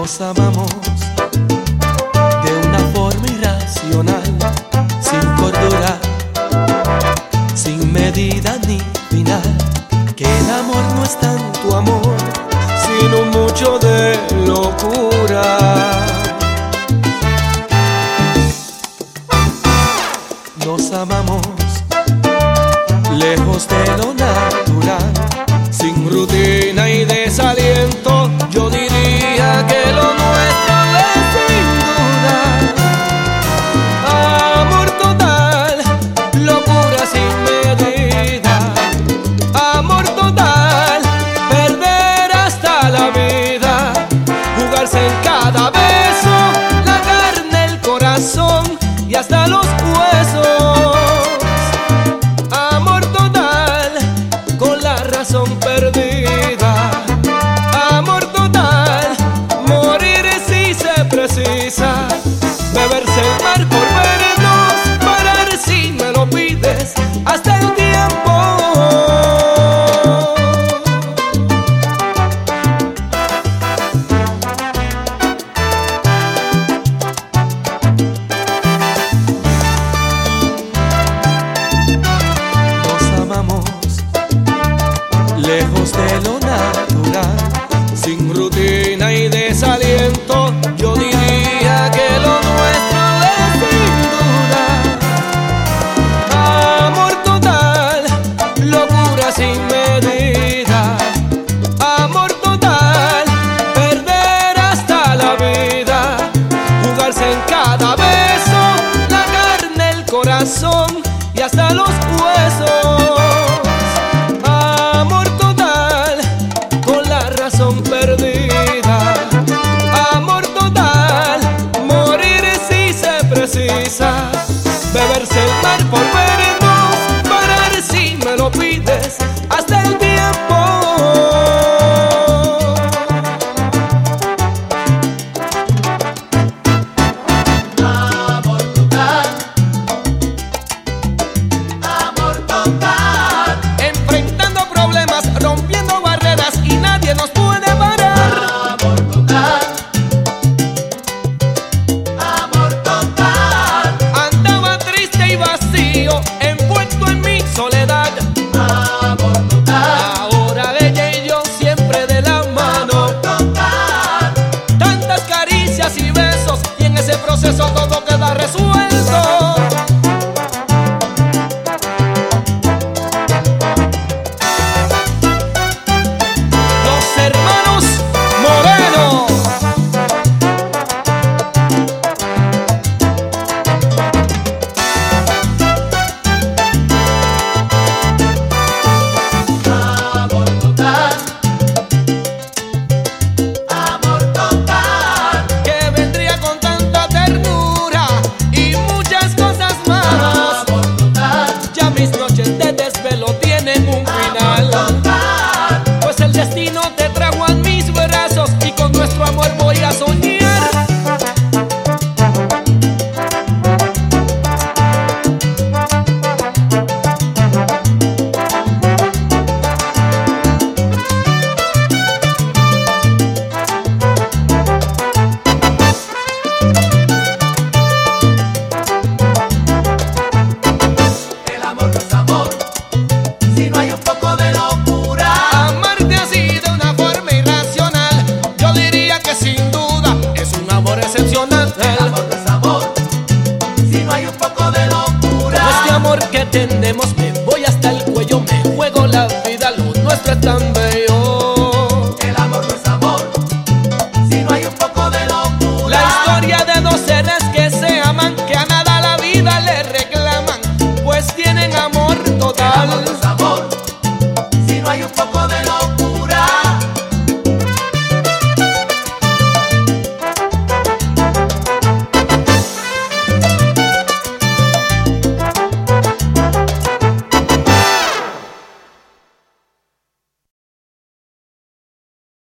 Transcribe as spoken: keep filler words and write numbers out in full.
Nos amamos de una forma irracional, sin cordura, sin medida ni final. Que el amor no es tanto amor, sino mucho de locura. Nos amamos lejos de lo natural, sin rutina y desaliento. Yo diría que lo nuestro es sin duda amor total, locura sin medida. Amor total, perder hasta la vida, jugarse en cada beso, la carne, el corazón y hasta los huesos. Amor total, con la razón perdida. Amor total, morir si se precisa. Beberse el mar por vernos, parar si me lo pides, hasta el tiempo. Lejos de lo natural, sin rutina y desaliento. Yo diría que lo nuestro es sin duda amor total, locura sin medida. Amor total, perder hasta la vida, jugarse en cada beso, la carne, el corazón y hasta los huesos. Perdida, amor total, morir si se precisa. Beberse el mar por vernos, parar si me lo pides, hasta el tiempo. Amor total, amor total, enfrentando problemas, rompiendo barreras y nadie nos puede. Envuelto en mi soledad, amor total. Ahora ella y yo siempre de la mano. Amor total. Tantas caricias y besos, y en ese proceso todo queda resuelto. Los hermanos Moreno. Mis noches de desvelo tienen un final, pues el destino te trajo a mis brazos y con nuestro amor voy a soñar. Que tenemos, me voy hasta el cuello, me juego la vida, lo nuestro es tan bello.